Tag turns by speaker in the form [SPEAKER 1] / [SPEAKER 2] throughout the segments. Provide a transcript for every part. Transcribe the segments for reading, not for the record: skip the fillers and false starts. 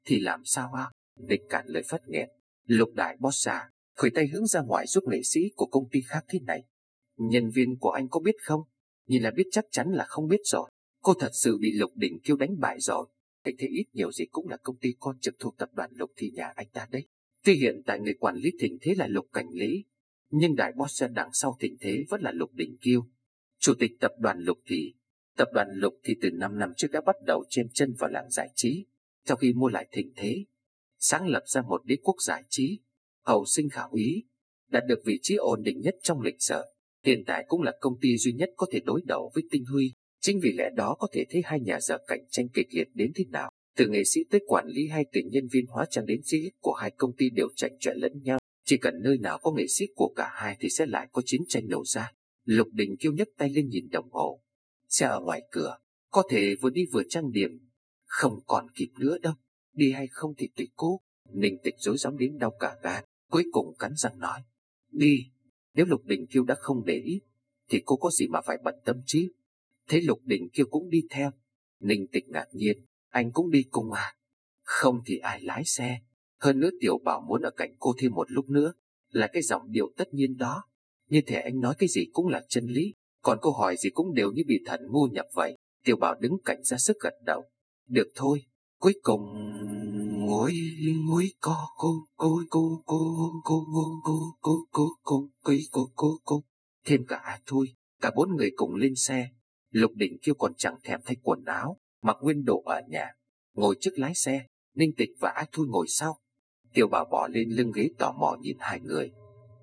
[SPEAKER 1] Thì làm sao à? Ninh cạn lời phát nghẹn. Lục đại boss à, khuỷu tay hướng ra ngoài giúp nghệ sĩ của công ty khác thế này. Nhân viên của anh có biết không? Nhìn là biết chắc chắn là không biết rồi. Cô thật sự bị Lục Đình Kiêu đánh bại rồi. Thế ít nhiều gì cũng là công ty con trực thuộc tập đoàn Lục Thị nhà anh ta đấy. Tuy hiện tại người quản lý Thịnh Thế là Lục Cảnh Lý, nhưng đại boss đằng sau Thịnh Thế vẫn là Lục Đình Kiêu, chủ tịch tập đoàn Lục Thị. Tập đoàn Lục Thị từ 5 năm trước đã bắt đầu chen chân vào làng giải trí, sau khi mua lại Thịnh Thế, sáng lập ra một đế quốc giải trí, hậu sinh khảo ý, đạt được vị trí ổn định nhất trong lịch sử. Hiện tại cũng là công ty duy nhất có thể đối đầu với Tinh Huy. Chính vì lẽ đó có thể thấy hai nhà giờ cạnh tranh kịch liệt đến thế nào. Từ nghệ sĩ tới quản lý hay từ nhân viên hóa trang đến CX của hai công ty đều chạnh chọe lẫn nhau. Chỉ cần nơi nào có nghệ sĩ của cả hai thì sẽ lại có chiến tranh nổ ra. Lục Đình Kiêu nhấc tay lên nhìn đồng hồ. Xe ở ngoài cửa, có thể vừa đi vừa trang điểm. Không còn kịp nữa đâu. Đi hay không thì tùy cô. Ninh Tịch rối rắm đến đau cả gan, cuối cùng cắn răng nói: Đi. Nếu Lục Đình Kiêu đã không để ý thì cô có gì mà phải bận tâm chứ? Thế Lục Đình Kiêu cũng đi theo. Ninh Tịch ngạc nhiên: Anh cũng đi cùng à? Không thì ai lái xe? Hơn nữa Tiểu Bảo muốn ở cạnh cô thêm một lúc nữa, là cái giọng điệu tất nhiên đó. Như thể anh nói cái gì cũng là chân lý, còn câu hỏi gì cũng đều như bị thần ngu nhập vậy. Tiểu Bảo đứng cạnh ra sức gật đầu. Được thôi. Cuối cùng ngồi ngồi cô thêm cả A Thui. Cả bốn người cùng lên xe. Lục Đình Kiêu còn chẳng thèm thay quần áo, mặc nguyên đồ ở nhà, ngồi trước lái xe. Ninh Tịch và A Thui ngồi sau. Tiểu Bảo bỏ lên lưng ghế tò mò nhìn hai người.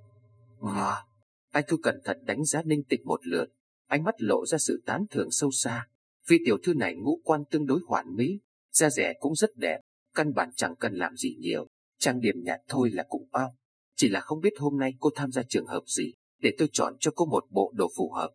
[SPEAKER 1] A Thui cẩn thận đánh giá Ninh Tịch một lượt, ánh mắt lộ ra sự tán thưởng sâu xa. Vì tiểu thư này ngũ quan tương đối hoàn mỹ, da dẻ cũng rất đẹp, căn bản chẳng cần làm gì nhiều, trang điểm nhạt thôi là cũng bao. Chỉ là không biết hôm nay cô tham gia trường hợp gì, để tôi chọn cho cô một bộ đồ phù hợp.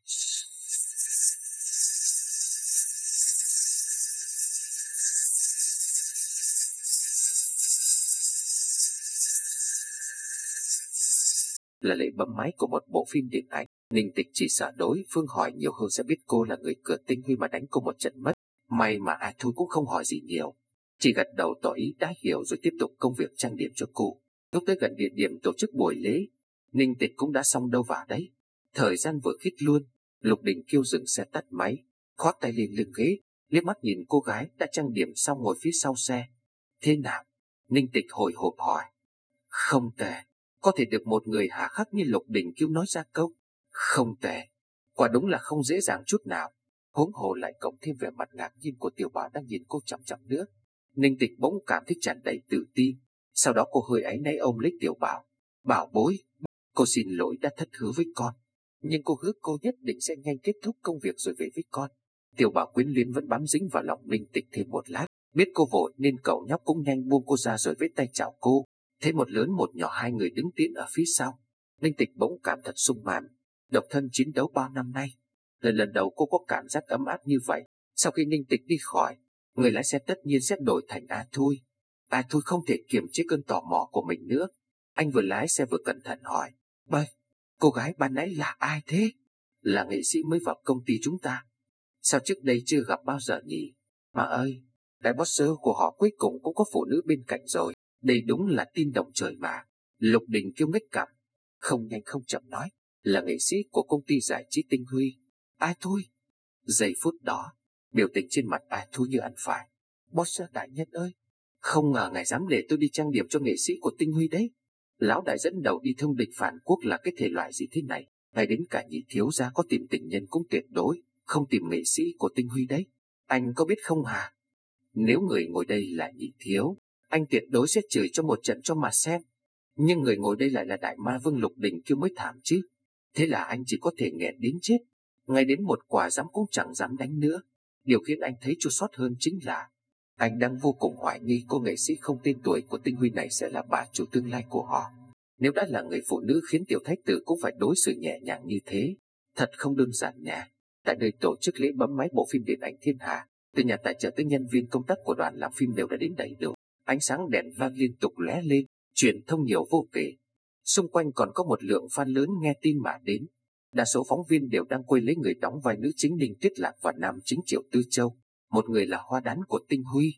[SPEAKER 1] Là lệ bấm máy của một bộ phim điện ảnh. Ninh Tịch chỉ sợ đối phương hỏi nhiều hơn sẽ biết cô là người cửa Tinh Huy mà đánh cô một trận mất. May mà A Thu cũng không hỏi gì nhiều, chỉ gật đầu tỏ ý đã hiểu rồi tiếp tục công việc trang điểm cho cô. Lúc tới gần địa điểm tổ chức buổi lễ, Ninh Tịch cũng đã xong đâu vào đấy. Thời gian vừa khít luôn. Lục Đình Kiêu dừng xe tắt máy, khoác tay lên lưng ghế, liếc mắt nhìn cô gái đã trang điểm xong ngồi phía sau xe. Thế nào? Ninh Tịch hồi hộp hỏi. Không tệ. Có thể được một người hà khắc như Lục Đình Kiêu nói ra câu không tệ, quả đúng là không dễ dàng chút nào. Huống hồ lại cộng thêm vẻ mặt ngạc nhiên của Tiểu Bảo đang nhìn cô chằm chằm nữa. Ninh Tịch bỗng cảm thấy tràn đầy tự tin. Sau đó cô hơi áy náy ôm lấy Tiểu Bảo. Bảo bối, cô xin lỗi đã thất hứa với con, nhưng cô hứa cô nhất định sẽ nhanh kết thúc công việc rồi về với con. Tiểu Bảo quyến luyến vẫn bám dính vào lòng Ninh Tịch thêm một lát. Biết cô vội nên cậu nhóc cũng nhanh buông cô ra rồi với tay chào cô. Thấy một lớn một nhỏ hai người đứng tiễn ở phía sau, Ninh Tịch bỗng cảm thật sung mãn. Độc thân chiến đấu bao năm nay, lần đầu cô có cảm giác ấm áp như vậy. Sau khi Ninh Tịch đi khỏi, người lái xe tất nhiên sẽ đổi thành A Thui. A Thui không thể kiềm chế cơn tò mò của mình nữa. Anh vừa lái xe vừa cẩn thận hỏi: Bơi, cô gái ban nãy là ai thế? Là nghệ sĩ mới vào công ty chúng ta. Sao trước đây chưa gặp bao giờ nhỉ? Mà ơi, đại boss của họ cuối cùng cũng có phụ nữ bên cạnh rồi. Đây đúng là tin động trời mà. Lục Đình Kiêu ngách cằm, không nhanh không chậm nói: Là nghệ sĩ của công ty giải trí Tinh Huy. Ai thôi? Giây phút đó, biểu tình trên mặt ai thôi như ăn phải. Boss đại nhân ơi, không ngờ ngài dám để tôi đi trang điểm cho nghệ sĩ của Tinh Huy đấy. Lão đại dẫn đầu đi thông địch phản quốc là cái thể loại gì thế này? Ngay đến cả nhị thiếu gia có tìm tình nhân cũng tuyệt đối không tìm nghệ sĩ của Tinh Huy đấy. Anh có biết không hả? Nếu người ngồi đây là nhị thiếu, anh tuyệt đối sẽ chửi cho một trận cho mà xem. Nhưng người ngồi đây lại là đại ma vương Lục Đình Kiêu mới thảm chứ. Thế là anh chỉ có thể nghẹn đến chết, ngay đến một quả giám cũng chẳng dám đánh nữa. Điều khiến anh thấy chua xót hơn chính là anh đang vô cùng hoài nghi cô nghệ sĩ không tên tuổi của Tinh Huy này sẽ là bà chủ tương lai của họ. Nếu đã là người phụ nữ khiến tiểu thái tử cũng phải đối xử nhẹ nhàng như thế, thật không đơn giản nha. Tại nơi tổ chức lễ bấm máy bộ phim điện ảnh Thiên Hạ, từ nhà tài trợ tới nhân viên công tác của đoàn làm phim đều đã đến đầy đủ. Ánh sáng đèn vang liên tục lóe lên, truyền thông nhiều vô kể. Xung quanh còn có một lượng fan lớn nghe tin mà đến. Đa số phóng viên đều đang quay lấy người đóng vai nữ chính Ninh Tuyết Lạc và nam chính Triệu Tư Châu, một người là hoa đán của Tinh Huy.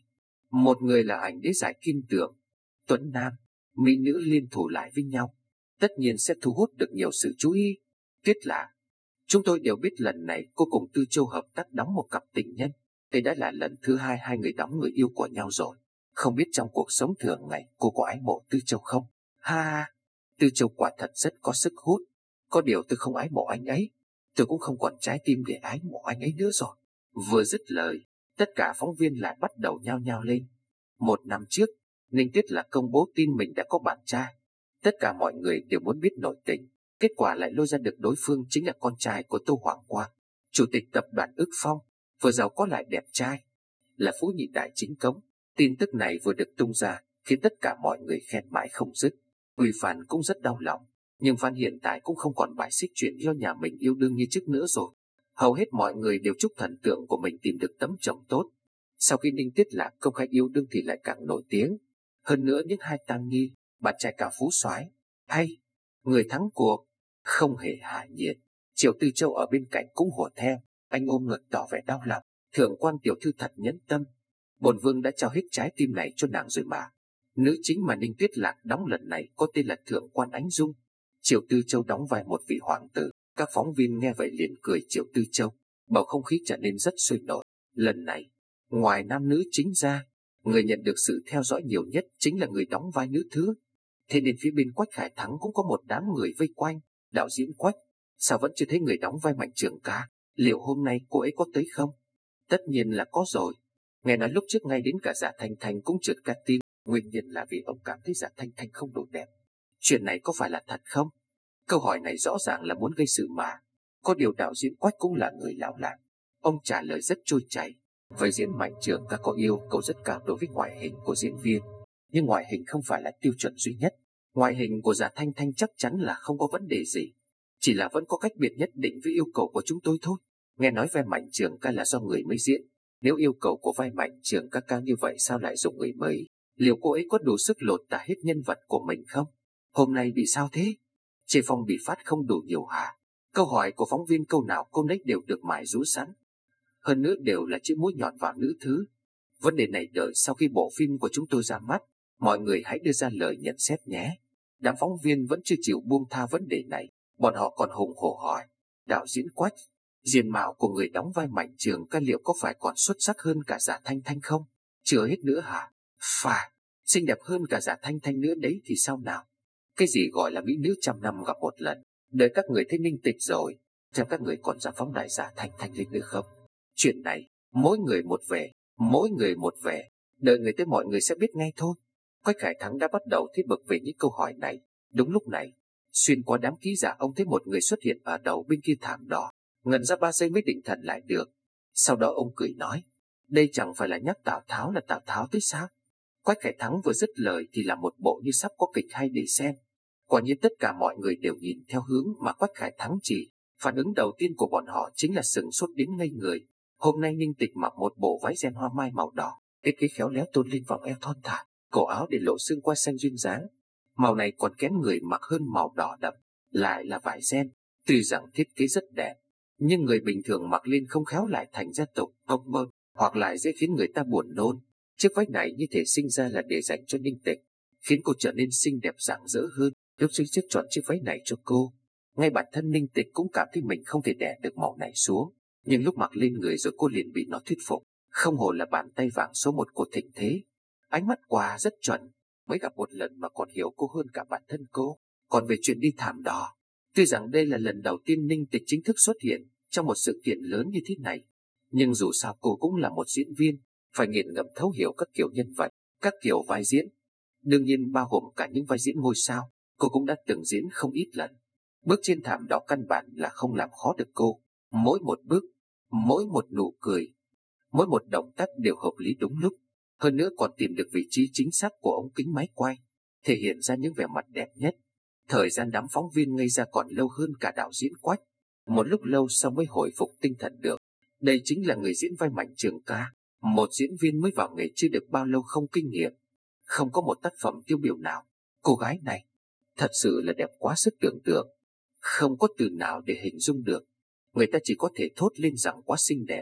[SPEAKER 1] Một người là ảnh đế giải kim tượng, tuấn nam, mỹ nữ liên thủ lại với nhau, tất nhiên sẽ thu hút được nhiều sự chú ý. Tiếc là chúng tôi đều biết lần này cô cùng Tư Châu hợp tác đóng một cặp tình nhân. Đây đã là lần thứ hai hai người đóng người yêu của nhau rồi. Không biết trong cuộc sống thường ngày cô có ái mộ Tư Châu không? Ha ha, Tư Châu quả thật rất có sức hút. Có điều tôi không ái mộ anh ấy. Tôi cũng không còn trái tim để ái mộ anh ấy nữa rồi. Vừa dứt lời, tất cả phóng viên lại bắt đầu nhao nhao lên. Một năm trước, Ninh Tuyết Lạc công bố tin mình đã có bạn trai. Tất cả mọi người đều muốn biết nội tình. Kết quả lại lôi ra được đối phương chính là con trai của Tô Hoàng Quang, chủ tịch tập đoàn Ức Phong, vừa giàu có lại đẹp trai, là phú nhị đại chính cống. Tin tức này vừa được tung ra khiến tất cả mọi người khen mãi không dứt. Uy Phan cũng rất đau lòng, nhưng Phan hiện tại cũng không còn bài xích chuyện yêu nhà mình yêu đương như trước nữa rồi. Hầu hết mọi người đều chúc thần tượng của mình tìm được tấm chồng tốt. Sau khi Ninh Tuyết Lạc công khai yêu đương thì lại càng nổi tiếng. Hơn nữa những hai tang nghi, bạn trai cả phú soái hay người thắng cuộc không hề hạ nhiệt. Triệu Tư Châu ở bên cạnh cũng hùa theo, anh ôm ngực tỏ vẻ đau lòng. Thượng quan tiểu thư thật nhẫn tâm, bổn vương đã trao hết trái tim này cho nàng rồi mà. Nữ chính mà Ninh Tuyết Lạc đóng lần này có tên là Thượng quan Ánh Dung. Triệu Tư Châu đóng vai một vị hoàng tử. Các phóng viên nghe vậy liền cười Triệu Tư Châu. Bầu không khí trở nên rất sôi nổi. Lần này, ngoài nam nữ chính ra, người nhận được sự theo dõi nhiều nhất chính là người đóng vai nữ thứ. Thế nên phía bên Quách Khải Thắng cũng có một đám người vây quanh. Đạo diễn Quách, sao vẫn chưa thấy người đóng vai Mạnh Trường Ca? Liệu hôm nay cô ấy có tới không? Tất nhiên là có rồi. Nghe nói lúc trước ngay đến cả Dạ Thanh Thanh cũng trượt ca tim. Nguyên nhân là vì ông cảm thấy Dạ Thanh Thanh không đủ đẹp. Chuyện này có phải là thật không? Câu hỏi này rõ ràng là muốn gây sự mà. Có điều đạo diễn Quách cũng là người lão làng. Ông trả lời rất trôi chảy. Với diễn Mạnh Trường Ca có yêu cầu rất cao đối với ngoại hình của diễn viên. Nhưng ngoại hình không phải là tiêu chuẩn duy nhất. Ngoại hình của Dạ Thanh Thanh chắc chắn là không có vấn đề gì. Chỉ là vẫn có cách biệt nhất định với yêu cầu của chúng tôi thôi. Nghe nói vai Mạnh Trường Ca là do người mới diễn. Nếu yêu cầu của vai Mạnh Trường Ca cao như vậy sao lại dùng người mới? Liệu cô ấy có đủ sức lột tả hết nhân vật của mình không? Hôm nay bị sao thế? Chê Phong bị phát không đủ nhiều hả? Câu hỏi của phóng viên câu nào câu nấy đều được mài rũ sẵn. Hơn nữa đều là chữ mũi nhọn vào nữ thứ. Vấn đề này đợi sau khi bộ phim của chúng tôi ra mắt, mọi người hãy đưa ra lời nhận xét nhé. Đám phóng viên vẫn chưa chịu buông tha vấn đề này. Bọn họ còn hùng hổ hỏi, đạo diễn Quách, diện mạo của người đóng vai Mạnh Trường Ca liệu có phải còn xuất sắc hơn cả Dạ Thanh Thanh không? Chưa hết nữa hả? Phải, xinh đẹp hơn cả Dạ Thanh Thanh nữa đấy thì sao nào? Cái gì gọi là mỹ nữ trăm năm gặp một lần? Đợi các người thấy Ninh Tịch rồi, xem các người còn dám phóng đại Dạ Thanh Thanh lên nữa không? Chuyện này, mỗi người một vẻ, mỗi người một vẻ. Đợi người tới mọi người sẽ biết ngay thôi. Quách Khải Thắng đã bắt đầu thấy bực về những câu hỏi này. Đúng lúc này, xuyên qua đám ký giả ông thấy một người xuất hiện ở đầu bên kia thảm đỏ. Ngẩn ra 3 giây mới định thần lại được. Sau đó ông cười nói, đây chẳng phải là nhắc Tào Tháo là Tào Tháo tới sao? Quách Khải Thắng vừa dứt lời thì là một bộ như sắp có kịch hay để xem. Quả nhiên tất cả mọi người đều nhìn theo hướng mà Quách Khải Thắng chỉ. Phản ứng đầu tiên của bọn họ chính là sửng sốt đến ngây người. Hôm nay Ninh Tịch mặc một bộ váy ren hoa mai màu đỏ, thiết kế khéo léo tôn lên vòng eo thon thả, cổ áo để lộ xương quai xanh duyên dáng. Màu này còn kén người mặc hơn màu đỏ đậm, lại là vải ren. Tuy rằng thiết kế rất đẹp, nhưng người bình thường mặc lên không khéo lại thành ra tục ông mơ, hoặc lại dễ khiến người ta buồn nôn. Chiếc váy này như thể sinh ra là để dành cho Ninh Tịch, khiến cô trở nên xinh đẹp rạng rỡ hơn. Lúc duy chất chọn chiếc váy này cho cô, ngay bản thân Ninh Tịch cũng cảm thấy mình không thể đè được màu này xuống. Nhưng lúc mặc lên người rồi cô liền bị nó thuyết phục. Không hổ là bàn tay vàng số 1 của thịnh thế. Ánh mắt quà rất chuẩn, mới gặp một lần mà còn hiểu cô hơn cả bản thân cô. Còn về chuyện đi thảm đỏ, tuy rằng đây là lần đầu tiên Ninh Tịch chính thức xuất hiện trong một sự kiện lớn như thế này, nhưng dù sao cô cũng là một diễn viên, phải nghiền ngẫm thấu hiểu các kiểu nhân vật, các kiểu vai diễn. Đương nhiên bao gồm cả những vai diễn ngôi sao, cô cũng đã từng diễn không ít lần. Bước trên thảm đỏ căn bản là không làm khó được cô. Mỗi một bước, mỗi một nụ cười, mỗi một động tác đều hợp lý đúng lúc. Hơn nữa còn tìm được vị trí chính xác của ống kính máy quay, thể hiện ra những vẻ mặt đẹp nhất. Thời gian đám phóng viên ngây ra còn lâu hơn cả đạo diễn Quách. Một lúc lâu sau mới hồi phục tinh thần được. Đây chính là người diễn vai Mạnh Trường Ca, một diễn viên mới vào nghề chưa được bao lâu, không kinh nghiệm, không có một tác phẩm tiêu biểu nào. Cô gái này thật sự là đẹp quá sức tưởng tượng, không có từ nào để hình dung được. Người ta chỉ có thể thốt lên rằng quá xinh đẹp.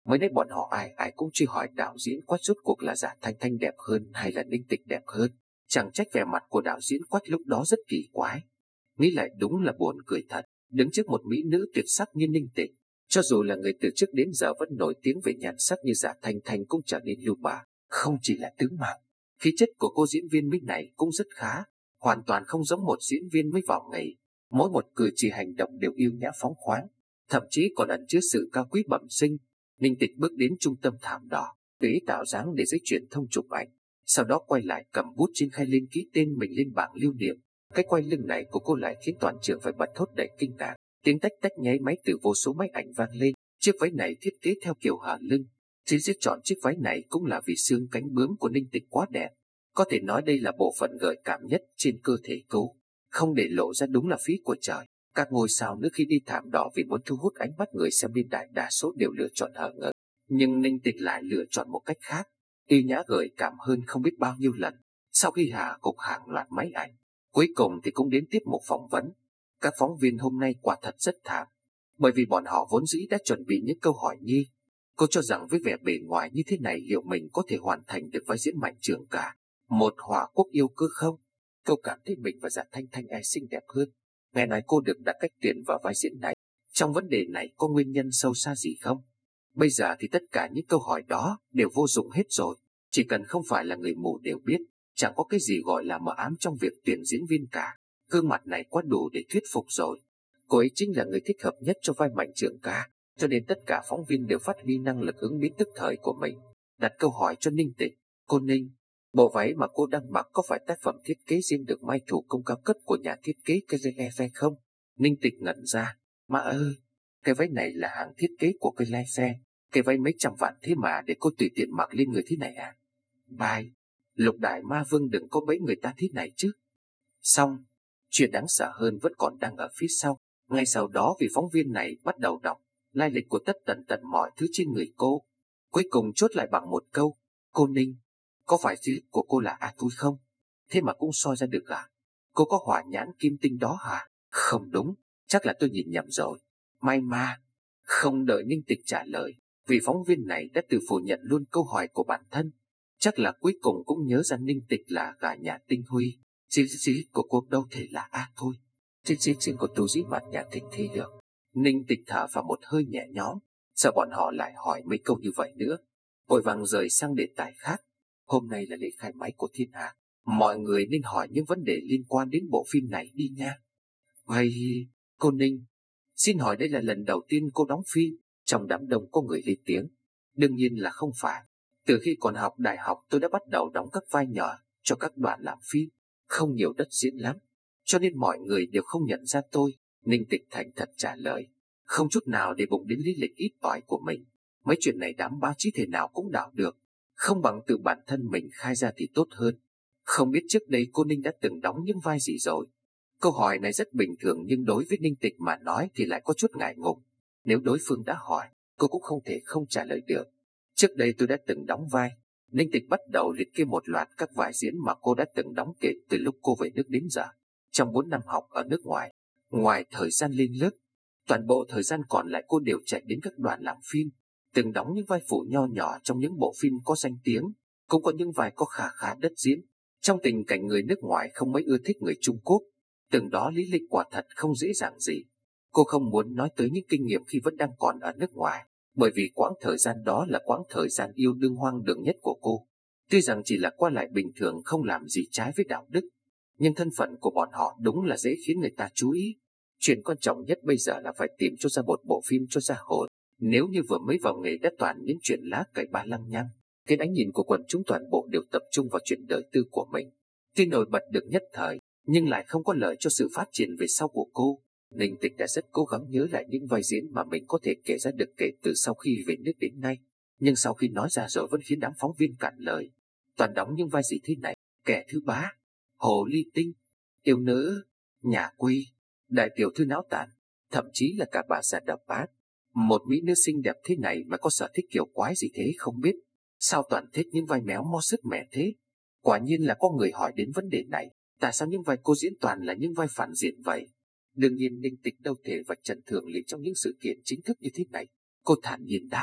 [SPEAKER 1] Mới nãy bọn họ ai ai cũng truy hỏi đạo diễn Quách rốt cuộc là Dạ Thanh Thanh đẹp hơn hay là Ninh Tịch đẹp hơn. Chẳng trách vẻ mặt của đạo diễn Quách lúc đó rất kỳ quái. Nghĩ lại đúng là buồn cười thật, đứng trước một mỹ nữ tuyệt sắc như Ninh Tịch, cho dù là người từ trước đến giờ vẫn nổi tiếng về nhan sắc như Dạ Thanh Thanh cũng trở nên lưu bà. Không chỉ là tướng mạo, khí chất của cô diễn viên Mỹ này cũng rất khá, hoàn toàn không giống một diễn viên mới vào nghề. Mỗi một cử chỉ hành động đều yêu nhã phóng khoáng, thậm chí còn ẩn chứa sự cao quý bẩm sinh. Ninh Tịch bước đến trung tâm thảm đỏ, tùy ý tạo dáng để giới truyền thông chụp ảnh, sau đó quay lại cầm bút trên khay lên ký tên mình lên bảng lưu niệm. Cái quay lưng này của cô lại khiến toàn trường phải bật thốt đầy kinh ngạc. Tiếng tách tách nháy máy từ vô số máy ảnh vang lên. Chiếc váy này thiết kế theo kiểu hở lưng. Chỉ giết chọn chiếc váy này cũng là vì xương cánh bướm của Ninh Tịch quá đẹp. Có thể nói đây là bộ phận gợi cảm nhất trên cơ thể cô. Không để lộ ra đúng là phí của trời. Các ngôi sao nước khi đi thảm đỏ vì muốn thu hút ánh mắt người xem bên đại đa số đều lựa chọn hở ngực. Nhưng Ninh Tịch lại lựa chọn một cách khác, yêu nhã gợi cảm hơn không biết bao nhiêu lần. Sau khi hạ cục hàng loạt máy ảnh, cuối cùng thì cũng đến tiết mục phỏng vấn. Các phóng viên hôm nay quả thật rất thảm, bởi vì bọn họ vốn dĩ đã chuẩn bị những câu hỏi như: cô cho rằng với vẻ bề ngoài như thế này liệu mình có thể hoàn thành được vai diễn Mạnh Trường Ca, một hỏa quốc yêu cơ không? Cô cảm thấy mình và Dạ Thanh Thanh ai xinh đẹp hơn? Nghe nói cô được đặt cách tuyển vào vai diễn này. Trong vấn đề này có nguyên nhân sâu xa gì không? Bây giờ thì tất cả những câu hỏi đó đều vô dụng hết rồi. Chỉ cần không phải là người mù đều biết, chẳng có cái gì gọi là mờ ám trong việc tuyển diễn viên cả. Gương mặt này quá đủ để thuyết phục rồi. Cô ấy chính là người thích hợp nhất cho vai Mạnh Trường Ca, cho nên tất cả phóng viên đều phát huy năng lực ứng biến tức thời của mình, đặt câu hỏi cho Ninh Tịch. Cô Ninh, bộ váy mà cô đang mặc có phải tác phẩm thiết kế riêng được may thủ công cao cấp của nhà thiết kế Kelefe không? Ninh Tịch ngẩn ra. Má ơi, cái váy này là hàng thiết kế của Kelefe. Cái váy mấy trăm vạn thế mà để cô tùy tiện mặc lên người thế này à? Bài, Lục Đại Ma Vương đừng có bẫy người ta thế này chứ. Xong, chuyện đáng sợ hơn vẫn còn đang ở phía sau. Ngay sau đó vị phóng viên này bắt đầu đọc lai lịch của tất tần tật mọi thứ trên người cô. Cuối cùng chốt lại bằng một câu: cô Ninh, có phải dữ của cô là A Thui không? Thế mà cũng soi ra được à? Cô có hỏa nhãn kim tinh đó hả? Không đúng, chắc là tôi nhìn nhầm rồi. May mà. Không đợi Ninh Tịch trả lời, vị phóng viên này đã từ phủ nhận luôn câu hỏi của bản thân. Chắc là cuối cùng cũng nhớ ra Ninh Tịch là gà nhà Tinh Huy. Dĩ của cô đâu thể là A Thôi. Dĩ của tu dĩ mặt nhà Thịnh thi được. Ninh Tịch thở vào một hơi nhẹ nhõm, sợ bọn họ lại hỏi mấy câu như vậy nữa. Vội vàng rời sang đề tài khác. Hôm nay là lễ khai máy của Thiên Hạ, mọi người nên hỏi những vấn đề liên quan đến bộ phim này đi nha. Vậy, cô Ninh, xin hỏi đây là lần đầu tiên cô đóng phim? Trong đám đông có người lên tiếng. Đương nhiên là không phải. Từ khi còn học đại học tôi đã bắt đầu đóng các vai nhỏ cho các đoàn làm phim. Không nhiều đất diễn lắm, cho nên mọi người đều không nhận ra tôi. Ninh Tịch thành thật trả lời, không chút nào để bụng đến lý lịch ít ỏi của mình. Mấy chuyện này đám báo chí thể nào cũng đảo được, không bằng tự bản thân mình khai ra thì tốt hơn. Không biết trước đây cô Ninh đã từng đóng những vai gì rồi? Câu hỏi này rất bình thường nhưng đối với Ninh Tịch mà nói thì lại có chút ngại ngùng. Nếu đối phương đã hỏi, cô cũng không thể không trả lời được. Trước đây tôi đã từng đóng vai. Ninh Tịch bắt đầu liệt kê một loạt các vai diễn mà cô đã từng đóng kể từ lúc cô về nước đến giờ. Trong 4 năm học ở nước ngoài, ngoài thời gian lên lớp, toàn bộ thời gian còn lại cô đều chạy đến các đoàn làm phim, từng đóng những vai phụ nho nhỏ trong những bộ phim có danh tiếng, cũng có những vai có khá khá đất diễn. Trong tình cảnh người nước ngoài không mấy ưa thích người Trung Quốc, từng đó lý lịch quả thật không dễ dàng gì. Cô không muốn nói tới những kinh nghiệm khi vẫn đang còn ở nước ngoài, bởi vì quãng thời gian đó là quãng thời gian yêu đương hoang đường nhất của cô. Tuy rằng chỉ là qua lại bình thường không làm gì trái với đạo đức, nhưng thân phận của bọn họ đúng là dễ khiến người ta chú ý. Chuyện quan trọng nhất bây giờ là phải tìm cho ra một bộ phim cho ra hồn. Nếu như vừa mới vào nghề đã toàn những chuyện lá cải ba lăng nhăng, cái ánh nhìn của quần chúng toàn bộ đều tập trung vào chuyện đời tư của mình. Tuy nổi bật được nhất thời, nhưng lại không có lợi cho sự phát triển về sau của cô. Ninh Tịch đã rất cố gắng nhớ lại những vai diễn mà mình có thể kể ra được kể từ sau khi về nước đến nay. Nhưng sau khi nói ra rồi vẫn khiến đám phóng viên cạn lời. Toàn đóng những vai gì thế này: kẻ thứ ba, hồ ly tinh, yêu nữ, nhà quê, đại tiểu thư náo tàn, thậm chí là cả bà già đập bát. Một mỹ nữ xinh đẹp thế này mà có sở thích kiểu quái gì thế không biết. Sao toàn thích những vai méo mó sứt mẻ thế? Quả nhiên là có người hỏi đến vấn đề này. Tại sao những vai cô diễn toàn là những vai phản diện vậy? Đương nhiên Ninh Tịch đâu thể vạch trần thường lý trong những sự kiện chính thức như thế này. Cô thản nhiên đáp,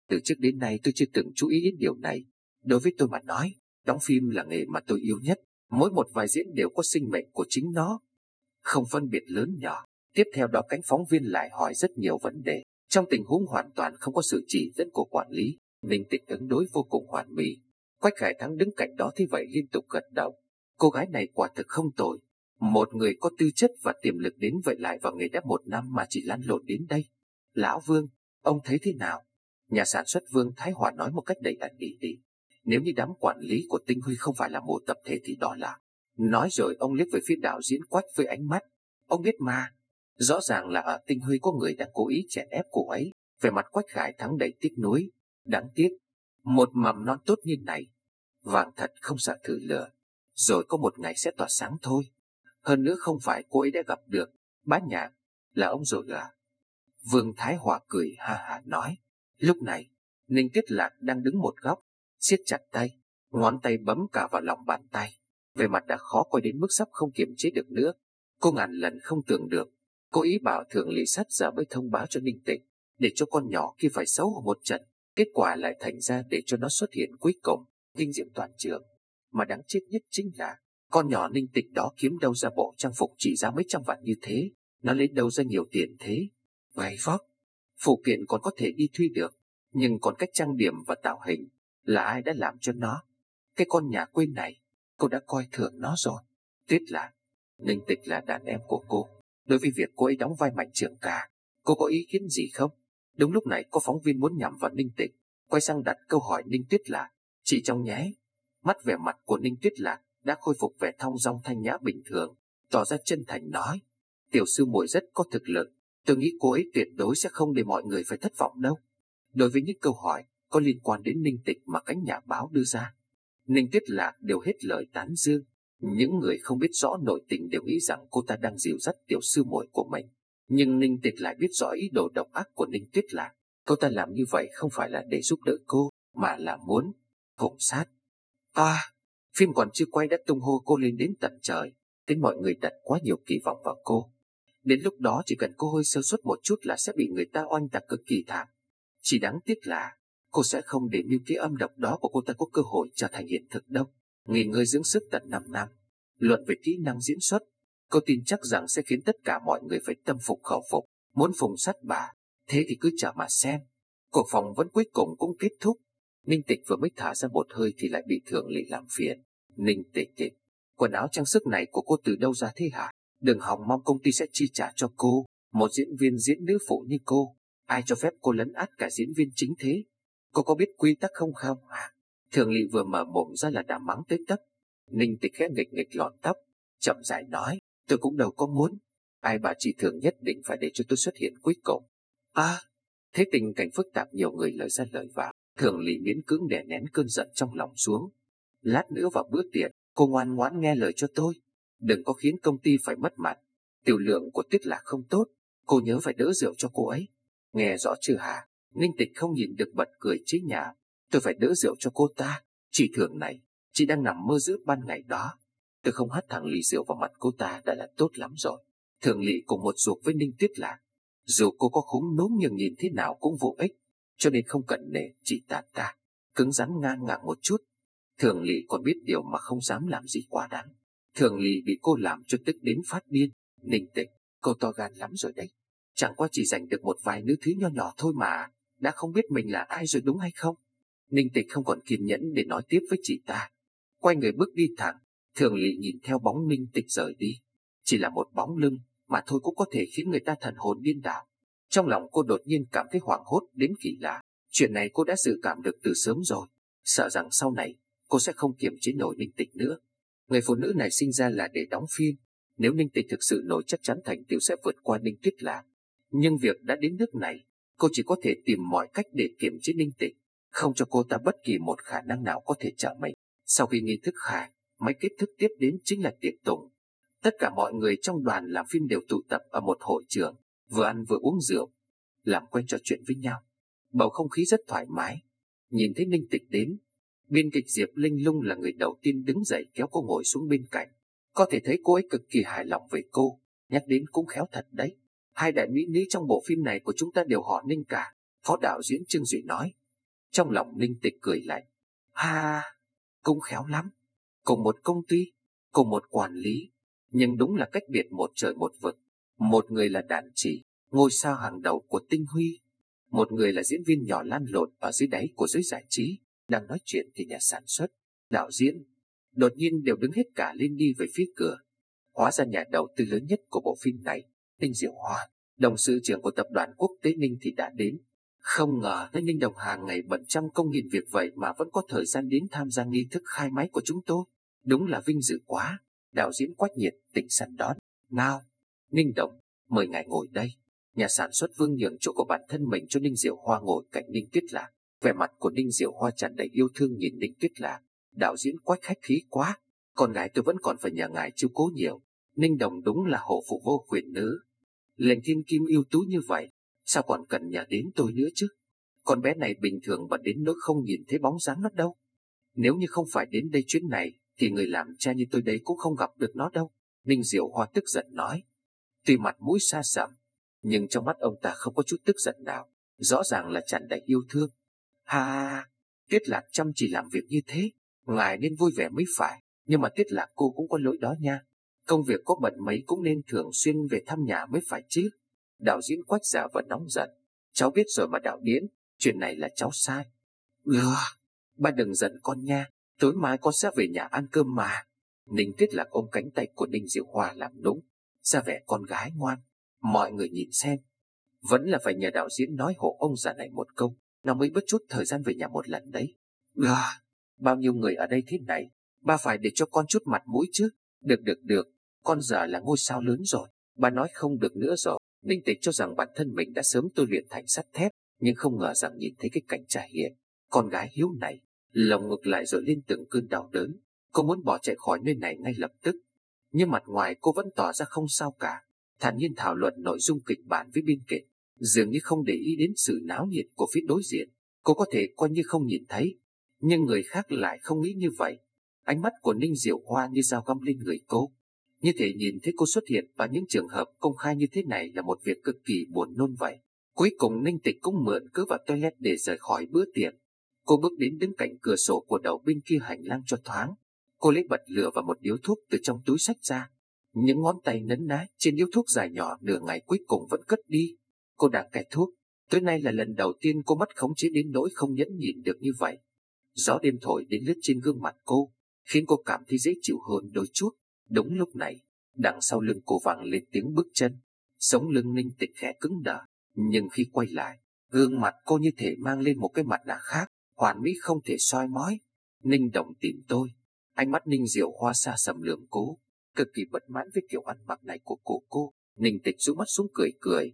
[SPEAKER 1] Từ trước đến nay tôi chưa từng chú ý đến điều này. Đối với tôi mà nói, đóng phim là nghề mà tôi yêu nhất. Mỗi một vai diễn đều có sinh mệnh của chính nó, không phân biệt lớn nhỏ. Tiếp theo đó cánh phóng viên lại hỏi rất nhiều vấn đề. Trong tình huống hoàn toàn không có sự chỉ dẫn của quản lý, Ninh Tịch ứng đối vô cùng hoàn mỹ. Quách Khải Thắng đứng cạnh đó thấy vậy liên tục gật đầu. Cô gái này quả thực không tồi. Một người có tư chất và tiềm lực đến vậy lại vào nghề đã 1 năm mà chỉ lăn lộn đến đây. Lão Vương, ông thấy thế nào? Nhà sản xuất Vương Thái Hòa nói một cách đầy ẩn ý đi. Nếu như đám quản lý của Tinh Huy không phải là một tập thể thì đó là. Nói rồi ông liếc về phía đạo diễn Quách với ánh mắt. Ông biết mà, rõ ràng là ở Tinh Huy có người đang cố ý chèn ép cô ấy. Về mặt Quách Khải Thắng đầy tiếc nuối. Đáng tiếc, một mầm non tốt như này, vàng thật không sợ thử lửa, rồi có một ngày sẽ tỏa sáng thôi. Hơn nữa không phải cô ấy đã gặp được Bá Nhạc là ông rồi à? Vương Thái Hòa cười ha hả nói. Lúc này Ninh Tuyết Lạc đang đứng một góc, siết chặt tay, ngón tay bấm cả vào lòng bàn tay, về mặt đã khó coi đến mức sắp không kiềm chế được nữa. Cô ngàn lần không tưởng được, cô ý bảo Thường Lý sát giờ mới thông báo cho Ninh Tịch, để cho con nhỏ kia phải xấu hổ một trận. Kết quả lại thành ra để cho nó xuất hiện cuối cùng, kinh diệm toàn trường. Mà đáng chết nhất chính là con nhỏ Ninh Tịch đó kiếm đâu ra bộ trang phục trị giá mấy trăm vạn như thế, nó lấy đâu ra nhiều tiền thế? Vậy phóc, phụ kiện còn có thể đi thuê được, nhưng còn cách trang điểm và tạo hình là ai đã làm cho nó? Cái con nhà quê này, cô đã coi thường nó rồi. Tuyết Lạc, Ninh Tịch là đàn em của cô. Đối với việc cô ấy đóng vai Mạnh Trường Ca, cô có ý kiến gì không? Đúng lúc này có phóng viên muốn nhằm vào Ninh Tịch, quay sang đặt câu hỏi Ninh Tuyết Lạc. Chị trong nhé. Mắt vẻ mặt của Ninh Tuyết Lạc đã khôi phục vẻ thong dong thanh nhã bình thường, tỏ ra chân thành nói. Tiểu sư muội rất có thực lực, tôi nghĩ cô ấy tuyệt đối sẽ không để mọi người phải thất vọng đâu. Đối với những câu hỏi có liên quan đến Ninh Tịch mà cánh nhà báo đưa ra, Ninh Tuyết Lạc đều hết lời tán dương. Những người không biết rõ nội tình đều nghĩ rằng cô ta đang dìu dắt tiểu sư muội của mình. Nhưng Ninh Tịch lại biết rõ ý đồ độc ác của Ninh Tuyết Lạc. Cô ta làm như vậy không phải là để giúp đỡ cô, mà là muốn hùng sát. Phim còn chưa quay đã tung hô cô lên đến tận trời, đến mọi người đặt quá nhiều kỳ vọng vào cô. Đến lúc đó chỉ cần cô hơi sơ suất một chút là sẽ bị người ta oanh tạc cực kỳ thảm. Chỉ đáng tiếc là cô sẽ không để những cái âm độc đó của cô ta có cơ hội trở thành hiện thực đâu. Nghỉ ngơi dưỡng sức tận 5 năm, luận về kỹ năng diễn xuất, cô tin chắc rằng sẽ khiến tất cả mọi người phải tâm phục khẩu phục, muốn phùng sát bà. Thế thì cứ chờ mà xem. Cuộc phỏng vấn cuối cùng cũng kết thúc. Ninh Tịch vừa mới thả ra một hơi thì lại bị Thường Lý làm phiền. Ninh Tịch, quần áo trang sức này của cô từ đâu ra thế hả? Đừng hòng mong công ty sẽ chi trả cho cô. Một diễn viên diễn nữ phụ như cô, ai cho phép cô lấn át cả diễn viên chính thế? Cô có biết quy tắc không hả? Thường Lý vừa mở mồm ra là đã mắng tới tấp. Ninh Tịch khẽ nghịch nghịch lọn tóc, chậm rãi nói, tôi cũng đâu có muốn. Ai bà chị Thường nhất định phải để cho tôi xuất hiện cuối cùng. Thế tình cảnh phức tạp nhiều người lời ra lời vào. Thường Lý miễn cưỡng đè nén cơn giận trong lòng xuống. Lát nữa vào bữa tiệc, cô ngoan ngoãn nghe lời cho tôi. Đừng có khiến công ty phải mất mặt. Tiểu lượng của Tuyết Lạc không tốt, cô nhớ phải đỡ rượu cho cô ấy. Nghe rõ chưa hả? Ninh Tịch không nhìn được bật cười chế nhạo. Tôi phải đỡ rượu cho cô ta. Chị Thường này, chị đang nằm mơ giữa ban ngày đó. Tôi không hất thẳng ly rượu vào mặt cô ta đã là tốt lắm rồi. Thường Lý cùng một ruột với Ninh Tuyết Lạc. Dù cô có khúm núm nhưng nhìn thế nào cũng vô ích, cho nên không cần nể chị ta cứng rắn ngang ngàng một chút. Thường Lý còn biết điều mà không dám làm gì quá đáng. Thường Lý bị cô làm cho tức đến phát điên. Ninh Tịch, cô to gan lắm rồi đấy. Chẳng qua chỉ giành được một vài nữ thứ nho nhỏ thôi mà, đã không biết mình là ai rồi đúng hay không? Ninh Tịch không còn kiên nhẫn để nói tiếp với chị ta. Quay người bước đi thẳng, Thường Lý nhìn theo bóng Ninh Tịch rời đi. Chỉ là một bóng lưng mà thôi cũng có thể khiến người ta thần hồn điên đảo. Trong lòng cô đột nhiên cảm thấy hoảng hốt đến kỳ lạ. Chuyện này cô đã dự cảm được từ sớm rồi. Sợ rằng sau này cô sẽ không kiềm chế nổi Ninh Tịch nữa. Người phụ nữ này sinh ra là để đóng phim. Nếu Ninh Tịch thực sự nổi chắc chắn thành tựu sẽ vượt qua Ninh Tuyết Lạc. Nhưng việc đã đến nước này, cô chỉ có thể tìm mọi cách để kiềm chế Ninh Tịch, không cho cô ta bất kỳ một khả năng nào có thể trợ mình. Sau khi nghi thức khai, máy kết thúc tiếp đến chính là tiệc tùng. Tất cả mọi người trong đoàn làm phim đều tụ tập ở một hội trường, vừa ăn vừa uống rượu, làm quen trò chuyện với nhau. Bầu không khí rất thoải mái. Nhìn thấy Ninh Tịch đến, biên kịch Diệp Linh Lung là người đầu tiên đứng dậy kéo cô ngồi xuống bên cạnh. Có thể thấy cô ấy cực kỳ hài lòng về cô, nhắc đến cũng khéo thật đấy. Hai đại mỹ nữ trong bộ phim này của chúng ta đều họ Ninh cả, phó đạo diễn Trương Duy nói. Trong lòng Ninh Tịch cười lạnh. Ha, cũng khéo lắm. Cùng một công ty, cùng một quản lý, nhưng đúng là cách biệt một trời một vực. Một người là đàn chỉ, ngôi sao hàng đầu của tinh huy. Một người là diễn viên nhỏ lăn lộn ở dưới đáy của giới giải trí. Đang nói chuyện thì nhà sản xuất, đạo diễn đột nhiên đều đứng hết cả lên đi về phía cửa. Hóa ra nhà đầu tư lớn nhất của bộ phim này, Ninh Diệu Hoa, đồng sự trưởng của tập đoàn Quốc tế Ninh thì đã đến. Không ngờ thấy Ninh Đồng hàng ngày bận trăm công nghìn việc vậy mà vẫn có thời gian đến tham gia nghi thức khai máy của chúng tôi. Đúng là vinh dự quá. Đạo diễn Quách nhiệt tình săn đón. Nào, Ninh Đồng, mời ngài ngồi đây. Nhà sản xuất Vương nhường chỗ của bản thân mình cho Ninh Diệu Hoa ngồi cạnh Ninh Tuyết Lạc. Vẻ mặt của Ninh Diệu Hoa tràn đầy yêu thương nhìn Ninh Tuyết Lạc. Đạo diễn Quách khách khí quá. Con gái tôi vẫn còn phải nhờ ngài chiếu cố nhiều. Ninh Đồng đúng là hộ phụ vô quyền nữ. Lệnh thiên kim ưu tú như vậy, sao còn cần nhờ đến tôi nữa chứ? Con bé này bình thường mà đến nỗi không nhìn thấy bóng dáng nó đâu. Nếu như không phải đến đây chuyến này, thì người làm cha như tôi đấy cũng không gặp được nó đâu. Ninh Diệu Hoa tức giận nói. Tuy mặt mũi xa sầm, nhưng trong mắt ông ta không có chút tức giận nào, rõ ràng là tràn đầy yêu thương. Ha, Tuyết Lạc chăm chỉ làm việc như thế, ngài nên vui vẻ mới phải. Nhưng mà Tuyết Lạc cô cũng có lỗi đó nha. Công việc có bận mấy cũng nên thường xuyên về thăm nhà mới phải chứ. Đạo diễn Quách giả vờ nóng giận. Cháu biết rồi mà đạo diễn, chuyện này là cháu sai. Ba đừng giận con nha, tối mai con sẽ về nhà ăn cơm mà. Ninh Tuyết Lạc ôm cánh tay của Ninh Diệu Hoa làm nũng, ra vẻ con gái ngoan. Mọi người nhìn xem, vẫn là phải nhờ đạo diễn nói hộ ông già này một câu, nó mới bớt chút thời gian về nhà một lần đấy. Bao nhiêu người ở đây thế này, ba phải để cho con chút mặt mũi chứ. Được, con giờ là ngôi sao lớn rồi, ba nói không được nữa rồi. Ninh Tịch cho rằng bản thân mình đã sớm tôi luyện thành sắt thép, nhưng không ngờ rằng nhìn thấy cái cảnh trải hiện con gái hiếu này, lồng ngực lại rồi lên từng cơn đau đớn. Cô muốn bỏ chạy khỏi nơi này ngay lập tức, nhưng mặt ngoài cô vẫn tỏ ra không sao cả, thản nhiên thảo luận nội dung kịch bản với biên kịch, dường như không để ý đến sự náo nhiệt của phía đối diện. Cô có thể coi như không nhìn thấy, nhưng người khác lại không nghĩ như vậy. Ánh mắt của Ninh Diệu Hoa như dao găm lên người cô, như thể nhìn thấy cô xuất hiện vào những trường hợp công khai như thế này là một việc cực kỳ buồn nôn vậy. Cuối cùng Ninh Tịch cũng mượn cớ vào toilet để rời khỏi bữa tiệc. Cô bước đến đứng cạnh cửa sổ của đầu bên kia hành lang cho thoáng. Cô lấy bật lửa và một điếu thuốc từ trong túi xách ra. Những ngón tay nấn ná trên điếu thuốc dài nhỏ nửa ngày cuối cùng vẫn cất đi. Cô đang cài thuốc. Tối nay là lần đầu tiên cô mất khống chế đến nỗi không nhẫn nhịn được như vậy. Gió đêm thổi đến lướt trên gương mặt cô, khiến cô cảm thấy dễ chịu hơn đôi chút. Đúng lúc này, đằng sau lưng cô vang lên tiếng bước chân. Sống lưng Ninh Tịch khẽ cứng đờ, nhưng khi quay lại, gương mặt cô như thể mang lên một cái mặt nạ khác, hoàn mỹ không thể soi mói. Ninh Đồng tìm tôi. Ánh mắt Ninh Diệu Hoa xa sầm lườm cô, cực kỳ bất mãn với kiểu ăn mặc này của cô. Ninh Tịch rũ mắt xuống cười cười.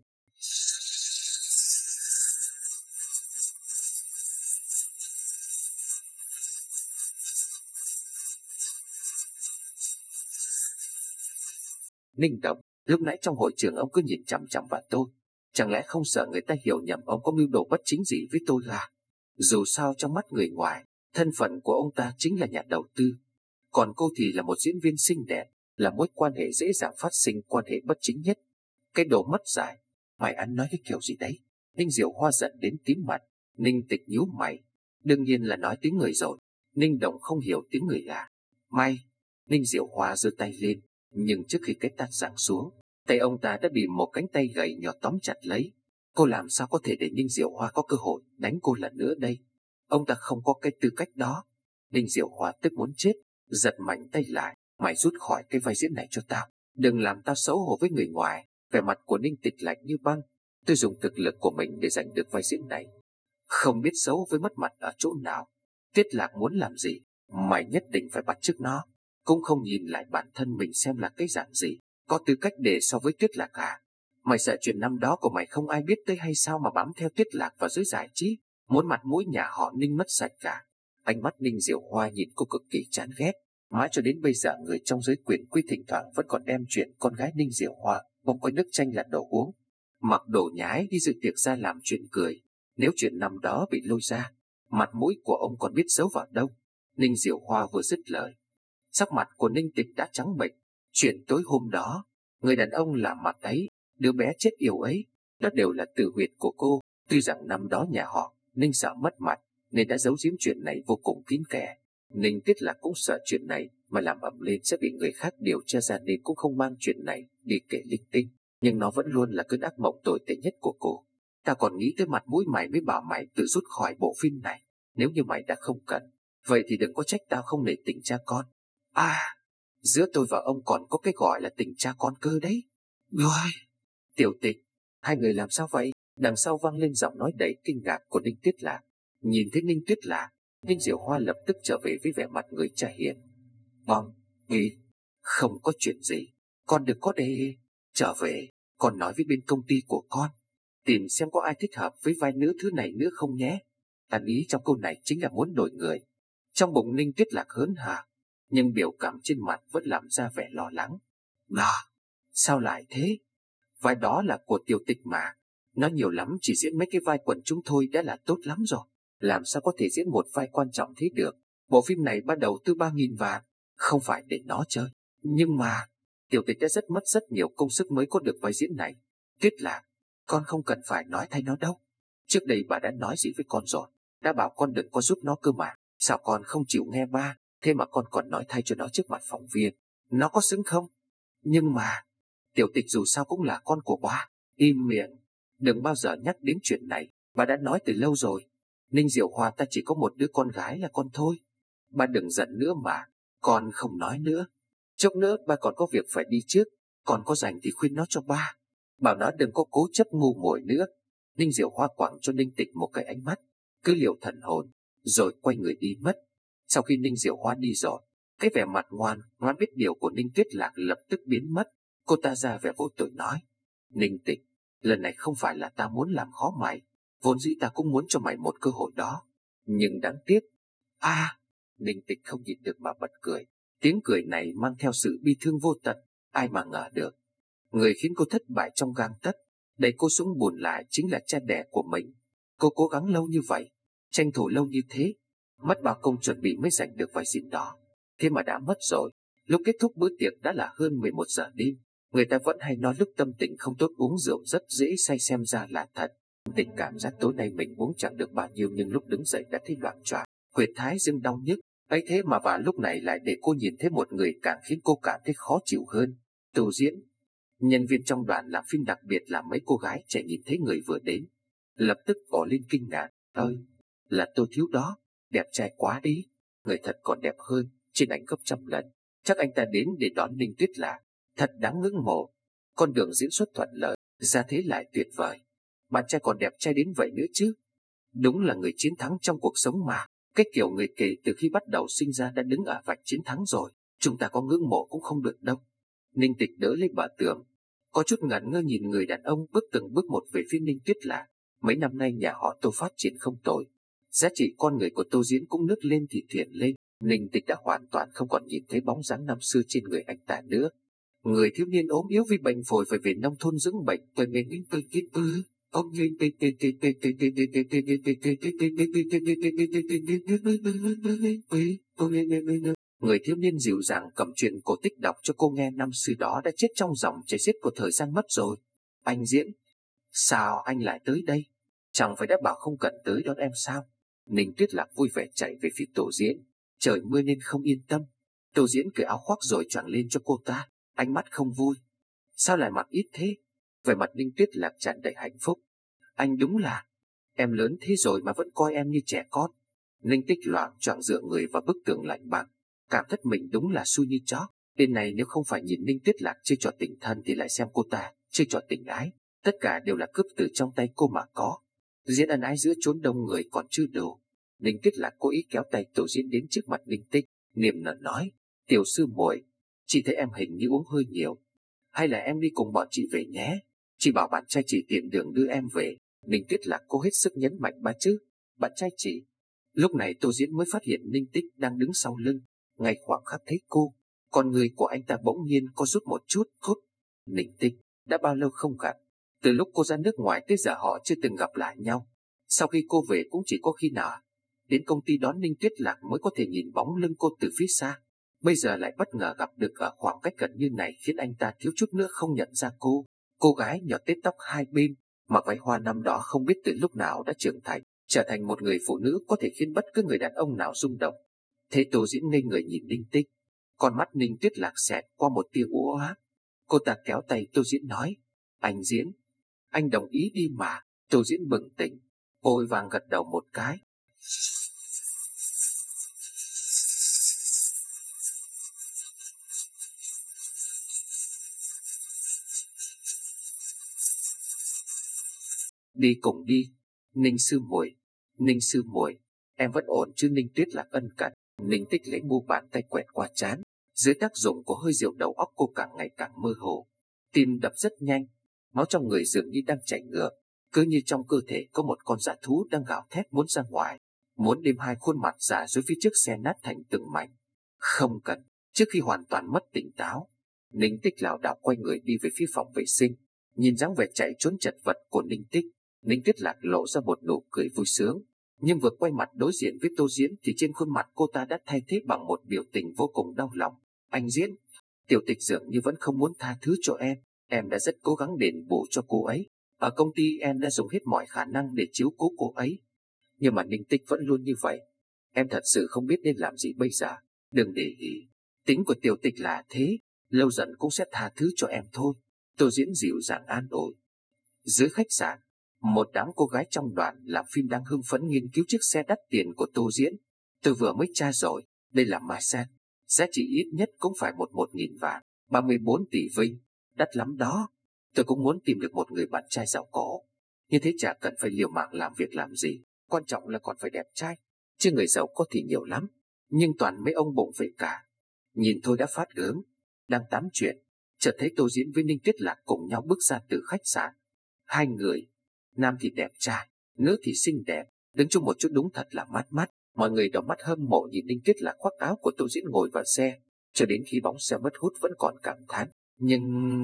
[SPEAKER 1] Ninh Đồng, lúc nãy trong hội trường ông cứ nhìn chằm chằm vào tôi, chẳng lẽ không sợ người ta hiểu nhầm ông có mưu đồ bất chính gì với tôi à? Dù sao trong mắt người ngoài, thân phận của ông ta chính là nhà đầu tư, còn cô thì là một diễn viên xinh đẹp, là mối quan hệ dễ dàng phát sinh quan hệ bất chính nhất. Cái đồ mất dạy, mày ăn nói cái kiểu gì đấy? Ninh Diệu Hoa giận đến tím mặt. Ninh Tịch nhíu mày, đương nhiên là nói tiếng người rồi. Ninh Đồng không hiểu tiếng người à? May. Ninh Diệu Hoa giơ tay lên, nhưng trước khi cái tát giáng xuống, tay ông ta đã bị một cánh tay gầy nhỏ tóm chặt lấy. Cô làm sao có thể để Ninh Diệu Hoa có cơ hội đánh cô lần nữa đây? Ông ta không có cái tư cách đó. Ninh Diệu Hoa tức muốn chết, giật mạnh tay lại. Mày rút khỏi cái vai diễn này cho tao, đừng làm tao xấu hổ với người ngoài. Vẻ mặt của Ninh Tịch lạnh như băng. Tôi dùng thực lực của mình để giành được vai diễn này, không biết xấu với mất mặt ở chỗ nào. Tuyết Lạc muốn làm gì, mày nhất định phải bắt chước nó. Cũng không nhìn lại bản thân mình xem là cái dạng gì, có tư cách để so với Tuyết Lạc à? Mày sợ chuyện năm đó của mày không ai biết tới hay sao mà bám theo Tuyết Lạc vào giới giải trí, muốn mặt mũi nhà họ Ninh mất sạch cả? Ánh mắt Ninh Diệu Hoa nhìn cô cực kỳ chán ghét. Mãi cho đến bây giờ người trong giới quyền quý thỉnh thoảng vẫn còn đem chuyện con gái Ninh Diệu Hoa bông coi nước chanh là đồ uống, mặc đồ nhái đi dự tiệc ra làm chuyện cười. Nếu chuyện năm đó bị lôi ra, mặt mũi của ông còn biết giấu vào đâu. Ninh Diệu Hoa vừa dứt lời, sắc mặt của Ninh Tịch đã trắng bệch. Chuyện tối hôm đó, người đàn ông làm mặt ấy, đứa bé chết yêu ấy, đó đều là tử huyệt của cô. Tuy rằng năm đó nhà họ Ninh sợ mất mặt nên đã giấu giếm chuyện này vô cùng kín kẽ. Ninh Tuyết Lạc cũng sợ chuyện này mà làm ầm lên sẽ bị người khác điều tra ra nên cũng không mang chuyện này đi kể linh tinh. Nhưng nó vẫn luôn là cơn ác mộng tồi tệ nhất của cô. Ta còn nghĩ tới mặt mũi mày mới bảo mày tự rút khỏi bộ phim này. Nếu như mày đã không cần, vậy thì đừng có trách tao không nể tình cha con. À, giữa tôi và ông còn có cái gọi là tình cha con cơ đấy. Rồi, Tiểu Tịch, hai người làm sao vậy? Đằng sau vang lên giọng nói đầy kinh ngạc của Ninh Tuyết Lạc. Nhìn thấy Ninh Tuyết Lạc, Ninh Diệu Hoa lập tức trở về với vẻ mặt người cha hiền. Vâng, không có chuyện gì. Con đừng có để trở về. Con nói với bên công ty của con, tìm xem có ai thích hợp với vai nữ thứ này nữa không nhé. Tàn ý trong câu này chính là muốn đổi người. Trong bụng Ninh Tuyết Lạc hớn hở, nhưng biểu cảm trên mặt vẫn làm ra vẻ lo lắng. Sao lại thế? Vai đó là của Tiểu Tịch mà. Nó nhiều lắm chỉ diễn mấy cái vai quần chúng thôi đã là tốt lắm rồi. Làm sao có thể diễn một vai quan trọng thế được? Bộ phim này ban đầu từ 3.000 vạn, không phải để nó chơi. Nhưng mà Tiểu Tịch đã mất rất nhiều công sức mới có được vai diễn này. Tuyết Lạc, con không cần phải nói thay nó đâu. Trước đây bà đã nói gì với con rồi, đã bảo con đừng có giúp nó cơ mà. Sao con không chịu nghe ba? Thế mà con còn nói thay cho nó trước mặt phóng viên. Nó có xứng không? Nhưng mà Tiểu Tịch dù sao cũng là con của ba. Im miệng, đừng bao giờ nhắc đến chuyện này. Bà đã nói từ lâu rồi. Ninh Diệu Hoa, ta chỉ có một đứa con gái là con thôi. Ba đừng giận nữa mà. Con không nói nữa. Chốc nữa ba còn có việc phải đi trước. Con có rảnh thì khuyên nó cho ba. Bảo nó đừng có cố chấp ngu muội nữa. Ninh Diệu Hoa quẳng cho Ninh Tịch một cái ánh mắt cứ liệu thần hồn, rồi quay người đi mất. Sau khi Ninh Diệu Hoa đi rồi, cái vẻ mặt ngoan biết điều của Ninh Tuyết Lạc lập tức biến mất. Cô ta ra vẻ vô tội nói: Ninh Tịch, lần này không phải là ta muốn làm khó mày, vốn dĩ ta cũng muốn cho mày một cơ hội đó, nhưng đáng tiếc. Ninh Tịch không nhịn được mà bật cười. Tiếng cười này mang theo sự bi thương vô tận. Ai mà ngờ được, người khiến cô thất bại trong gang tấc, đẩy cô xuống bùn lại chính là cha đẻ của mình. Cô cố gắng lâu như vậy, tranh thủ lâu như thế, mất bao công chuẩn bị mới giành được vai diễn đó, thế mà đã mất rồi. Lúc kết thúc bữa tiệc đã là hơn 11 giờ đêm. Người ta vẫn hay nói lúc tâm tình không tốt uống rượu rất dễ say, xem ra là thật. Tình cảm giác tối nay mình uống chẳng được bao nhiêu, nhưng lúc đứng dậy đã thấy loạn choạng, huyệt thái dương đau nhức. Ấy thế mà vào lúc này lại để cô nhìn thấy một người càng khiến cô cảm thấy khó chịu hơn. Tô Diễn. Nhân viên trong đoàn làm phim, đặc biệt là mấy cô gái trẻ, nhìn thấy người vừa đến lập tức bỏ lên kinh ngạc. Ơi, là Tô Thiếu đó, đẹp trai quá đi, người thật còn đẹp hơn trên ảnh gấp trăm lần. Chắc anh ta đến để đón Ninh Tuyết Lạc, thật đáng ngưỡng mộ. Con đường diễn xuất thuận lợi, ra thế lại tuyệt vời, bạn trai còn đẹp trai đến vậy nữa chứ. Đúng là người chiến thắng trong cuộc sống mà. Cái kiểu người kể từ khi bắt đầu sinh ra đã đứng ở vạch chiến thắng rồi, chúng ta có ngưỡng mộ cũng không được đâu. Ninh Tịch đỡ lấy bờ tường, có chút ngẩn ngơ nhìn người đàn ông bước từng bước một về phía Ninh Tuyết Lạc. Mấy năm nay nhà họ Tô phát triển không tồi, giá trị con người của Tô Diễn cũng nước lên thì thuyền lên. Ninh Tịch đã hoàn toàn không còn nhìn thấy bóng dáng năm xưa trên người anh ta nữa. Người thiếu niên ốm yếu vì bệnh phổi phải về nông thôn dưỡng bệnh. Người thiếu niên dịu dàng cầm chuyện cổ tích đọc cho cô nghe. Năm xưa đó đã chết trong dòng chảy xiết của thời gian mất rồi. Anh Diễn, sao anh lại tới đây? Chẳng phải đã bảo không cần tới đón em sao? Ninh Tuyết Lạc vui vẻ chạy về phía Tô Diễn. Trời mưa nên không yên tâm. Tô Diễn cởi áo khoác rồi choàng lên cho cô ta, ánh mắt không vui. Sao lại mặc ít thế? Vẻ mặt Ninh Tuyết Lạc tràn đầy hạnh phúc. Anh đúng là, em lớn thế rồi mà vẫn coi em như trẻ con. Ninh Tích loạng choạng dựa người vào bức tường lạnh băng, cảm thấy mình đúng là xui như chó. Bên này nếu không phải nhìn Ninh Tuyết Lạc chơi trò tình thân thì lại xem cô ta chơi trò tình ái. Tất cả đều là cướp từ trong tay cô mà có. Diễn ân ái giữa chốn đông người còn chưa đủ. Ninh Tuyết Lạc cố ý kéo tay Tô Diễn đến trước mặt Ninh Tích, niềm nở nói: Tiểu sư muội, chị thấy em hình như uống hơi nhiều, hay là em đi cùng bọn chị về nhé. Chị bảo bạn trai chị tiện đường đưa em về. Ninh Tuyết Lạc cố hết sức nhấn mạnh ba chữ bạn trai chị. Lúc này Tô Diễn mới phát hiện Ninh Tích đang đứng sau lưng. Ngay khoảng khắc thấy cô, con người của anh ta bỗng nhiên có rút một chút. Ninh Tích, đã bao lâu không gặp? Từ lúc cô ra nước ngoài tới giờ họ chưa từng gặp lại nhau. Sau khi cô về cũng chỉ có khi nào đến công ty đón Ninh Tuyết Lạc mới có thể nhìn bóng lưng cô từ phía xa. Bây giờ lại bất ngờ gặp được ở khoảng cách gần như này khiến anh ta thiếu chút nữa không nhận ra cô. Cô gái nhỏ tết tóc hai bên, mặc váy hoa năm đó không biết từ lúc nào đã trưởng thành, trở thành một người phụ nữ có thể khiến bất cứ người đàn ông nào rung động. Thế Tô Diễn ngây người nhìn Ninh Tích, con mắt Ninh Tuyết Lạc xẹt qua một tia u ám. Cô ta kéo tay Tô Diễn nói, anh Diễn, anh đồng ý đi mà. Tô Diễn bừng tỉnh, vội vàng gật đầu một cái. Đi cùng đi, Ninh sư muội, Ninh sư muội, em vẫn ổn chứ? Ninh Tuyết Lạc ân cần. Ninh Tích lấy mu bàn tay quẹt qua trán. Dưới tác dụng của hơi rượu đầu óc cô càng ngày càng mơ hồ, tim đập rất nhanh, máu trong người dường như đang chảy ngược, cứ như trong cơ thể có một con dã thú đang gào thét muốn ra ngoài, muốn đem hai khuôn mặt giả dối phía trước xe nát thành từng mảnh. Không cần. Trước khi hoàn toàn mất tỉnh táo, Ninh Tích lảo đảo quay người đi về phía phòng vệ sinh. Nhìn dáng vẻ chạy trốn chật vật của Ninh Tích, Ninh Tuyết Lạc lộ ra một nụ cười vui sướng, nhưng vừa quay mặt đối diện với Tô Diễn thì trên khuôn mặt cô ta đã thay thế bằng một biểu tình vô cùng đau lòng. Anh Diễn, tiểu tịch dường như vẫn không muốn tha thứ cho em đã rất cố gắng đền bù cho cô ấy. Ở công ty em đã dùng hết mọi khả năng để chiếu cố cô ấy, nhưng mà Ninh Tích vẫn luôn như vậy. Em thật sự không biết nên làm gì bây giờ. Đừng để ý, tính của tiểu tịch là thế, lâu dần cũng sẽ tha thứ cho em thôi. Tô Diễn dịu dàng an ủi. Dưới khách sạn, một đám cô gái trong đoàn làm phim đang hưng phấn nghiên cứu chiếc xe đắt tiền của Tô Diễn. Tôi vừa mới tra rồi, đây là Mercedes, giá trị ít nhất cũng phải 11.000 vạn, 34 tỷ vinh, đắt lắm đó. Tôi cũng muốn tìm được một người bạn trai giàu có, như thế chả cần phải liều mạng làm việc làm gì, quan trọng là còn phải đẹp trai. Chứ người giàu có thì nhiều lắm, nhưng toàn mấy ông bụng vệ cả. Nhìn thôi đã phát gớm. Đang tám chuyện, chợt thấy Tô Diễn với Ninh Tuyết Lạc cùng nhau bước ra từ khách sạn. Hai người, nam thì đẹp trai, nữ thì xinh đẹp, đứng chung một chút đúng thật là mát mắt. Mọi người đỏ mắt hâm mộ nhìn Ninh Tuyết Lạc khoác áo của Tô Diễn ngồi vào xe, cho đến khi bóng xe mất hút vẫn còn cảm thán. Nhưng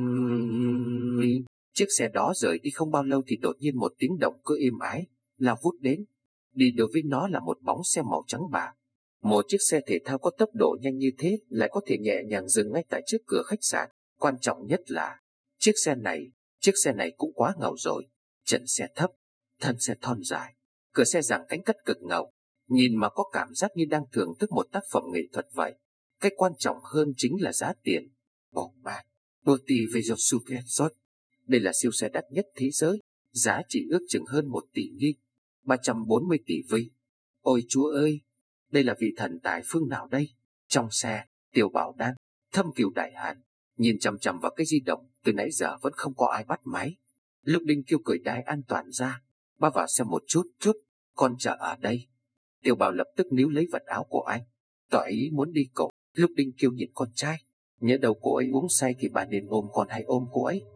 [SPEAKER 1] chiếc xe đó rời đi không bao lâu thì đột nhiên một tiếng động cơ êm ái lao vút đến. Đi đối với nó là một bóng xe màu trắng bạc. Một chiếc xe thể thao có tốc độ nhanh như thế lại có thể nhẹ nhàng dừng ngay tại trước cửa khách sạn. Quan trọng nhất là chiếc xe này cũng quá ngầu rồi. Chân xe thấp, thân xe thon dài, cửa xe giằng cánh cắt cực ngầu, nhìn mà có cảm giác như đang thưởng thức một tác phẩm nghệ thuật vậy. Cái quan trọng hơn chính là giá tiền. Ồ mà, Motivation Super. Đây là siêu xe đắt nhất thế giới, giá chỉ ước chừng hơn 1 tỷ nghìn, 340 tỷ vinh. Ôi Chúa ơi, đây là vị thần tài phương nào đây? Trong xe, Tiểu Bảo đang thâm cừu đại hàn, nhìn chằm chằm vào cái di động, từ nãy giờ vẫn không có ai bắt máy. Lúc Đinh kêu cởi đai an toàn ra, ba vào xem một chút, con chờ ở đây. Tiểu Bảo lập tức níu lấy vật áo của anh, tỏ ý muốn đi cùng. Lúc Đinh kêu nhìn con trai, nhớ đầu cô ấy uống say thì bà nên ôm con hay ôm cô ấy.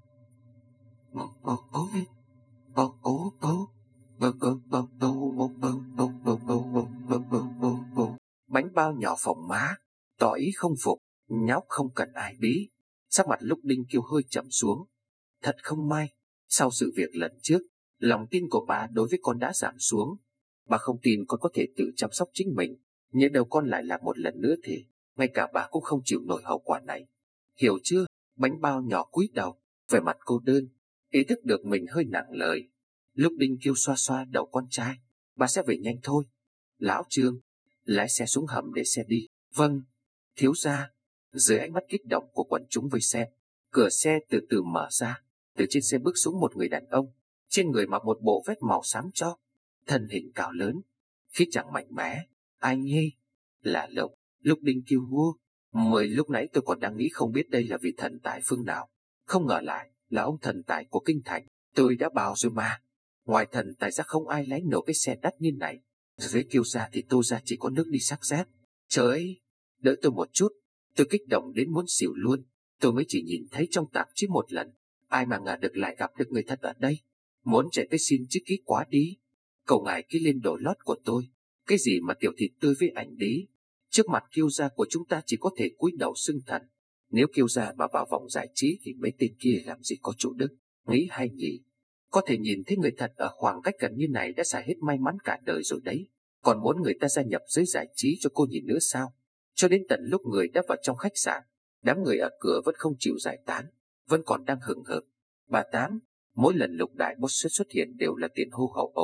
[SPEAKER 1] Bánh bao nhỏ phồng má, tỏ ý không phục, nhóc không cần ai bí. Sắc mặt Lúc Đinh kêu hơi trầm xuống. Thật không may, sau sự việc lần trước, lòng tin của bà đối với con đã giảm xuống. Bà không tin con có thể tự chăm sóc chính mình. Nhớ đâu con lại làm một lần nữa thì ngay cả bà cũng không chịu nổi hậu quả này. Hiểu chưa? Bánh bao nhỏ cúi đầu, vẻ mặt cô đơn, ý thức được mình hơi nặng lời. Lúc Đinh kêu xoa xoa đầu con trai, bà sẽ về nhanh thôi. Lão Trương, lái xe xuống hầm để xe đi. Vâng, thiếu gia. Dưới ánh mắt kích động của quần chúng vây xem, cửa xe từ từ mở ra. Từ trên xe bước xuống một người đàn ông, trên người mặc một bộ vest màu xám cho, thân hình cao lớn, khí chàng mạnh mẽ. Anh ơi, là Lộc. Lúc Đinh kêu vua. Lúc nãy tôi còn đang nghĩ không biết đây là vị thần tài phương nào, không ngờ lại là ông thần tài của kinh thành. Tôi đã bảo rồi mà, ngoài thần tài ra không ai lái nổi cái xe đắt như này. Dưới kêu ra thì Tô ra chỉ có nước đi sắc dép. Trời ơi, đợi tôi một chút, tôi kích động đến muốn xỉu luôn. Tôi mới chỉ nhìn thấy trong tạp chí một lần, ai mà ngờ được lại gặp được người thật ở đây. Muốn chạy tới xin chữ ký quá đi. Cầu ngài ký lên đồ lót của tôi. Cái gì mà tiểu thịt tươi với ảnh đế. Trước mặt kiêu gia của chúng ta chỉ có thể cúi đầu xưng thần. Nếu kiêu gia mà vào vòng giải trí thì mấy tên kia làm gì có chỗ đức. Nghĩ hay nhỉ? Có thể nhìn thấy người thật ở khoảng cách gần như này đã xài hết may mắn cả đời rồi đấy. Còn muốn người ta gia nhập giới giải trí cho cô nhìn nữa sao? Cho đến tận lúc người đã vào trong khách sạn, đám người ở cửa vẫn không chịu giải tán, vẫn còn đang hừng hực. Bà Tám, mỗi lần Lục Đại Boss xuất hiện đều là tiền hô hậu ổng.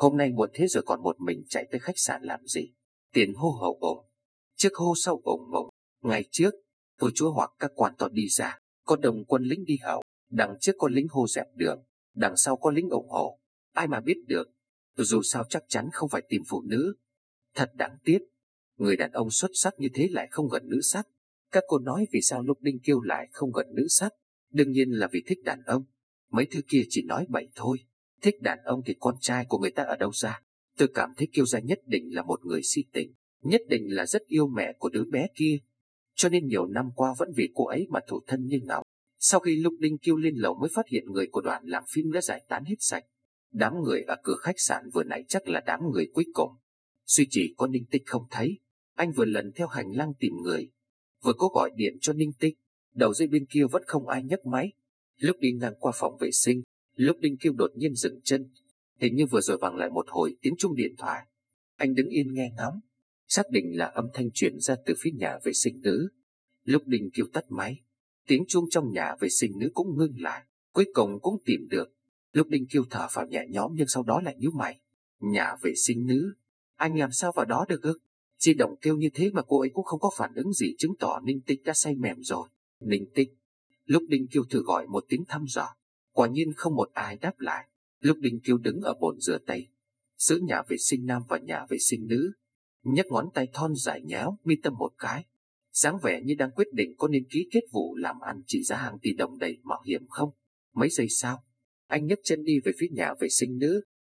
[SPEAKER 1] Hôm nay muộn thế rồi còn một mình chạy tới khách sạn làm gì? Tiền hô hậu ồ, trước hô sau ủng ủng. Ngày trước, vua chúa hoặc các quan to đi ra, có đồng quân lính đi hậu, đằng trước có lính hô dẹp đường, đằng sau có lính ủng hộ. Ai mà biết được, dù sao chắc chắn không phải tìm phụ nữ. Thật đáng tiếc, người đàn ông xuất sắc như thế lại không gần nữ sắc. Các cô nói vì sao lúc Đinh Kiêu lại không gần nữ sắc? Đương nhiên là vì thích đàn ông. Mấy thứ kia chỉ nói bậy thôi. Thích đàn ông thì con trai của người ta ở đâu ra? Tôi cảm thấy Kiêu gia nhất định là một người si tình, nhất định là rất yêu mẹ của đứa bé kia. Cho nên nhiều năm qua vẫn vì cô ấy mà thủ thân như ngọc. Sau khi lúc Đinh Kiêu lên lầu mới phát hiện người của đoàn làm phim đã giải tán hết sạch. Đám người ở cửa khách sạn vừa nãy chắc là đám người cuối cùng. Duy chỉ có Ninh Tích không thấy. Anh vừa lần theo hành lang tìm người, vừa cố gọi điện cho Ninh Tích. Đầu dây bên kia vẫn không ai nhấc máy. Lúc đi ngang qua phòng vệ sinh, lúc Đinh Kiêu đột nhiên dừng chân. Hình như vừa rồi vang lại một hồi tiếng chuông điện thoại. Anh đứng yên nghe ngóng, xác định là âm thanh truyền ra từ phía nhà vệ sinh nữ. Lúc Đinh Kiêu tắt máy, tiếng chuông trong nhà vệ sinh nữ cũng ngưng lại. Cuối cùng cũng tìm được. Lúc Đinh Kiêu thở phào nhẹ nhõm nhưng sau đó lại nhíu mày. Nhà vệ sinh nữ, anh làm sao vào đó được ư? Di động kêu như thế mà cô ấy cũng không có phản ứng gì, chứng tỏ Ninh Tích đã say mềm rồi. Ninh Tích. Lúc Đinh Kiêu thử gọi một tiếng thăm dò, quả nhiên không một ai đáp lại. Lúc Đinh Kiêu đứng ở bồn rửa tay giữa nhà vệ sinh nam và nhà vệ sinh nữ, nhấc ngón tay thon dài nhéo mi tâm một cái, dáng vẻ như đang quyết định có nên ký kết vụ làm ăn trị giá hàng tỷ đồng đầy mạo hiểm không. Mấy giây sau, anh nhấc chân đi về phía nhà vệ sinh nữ.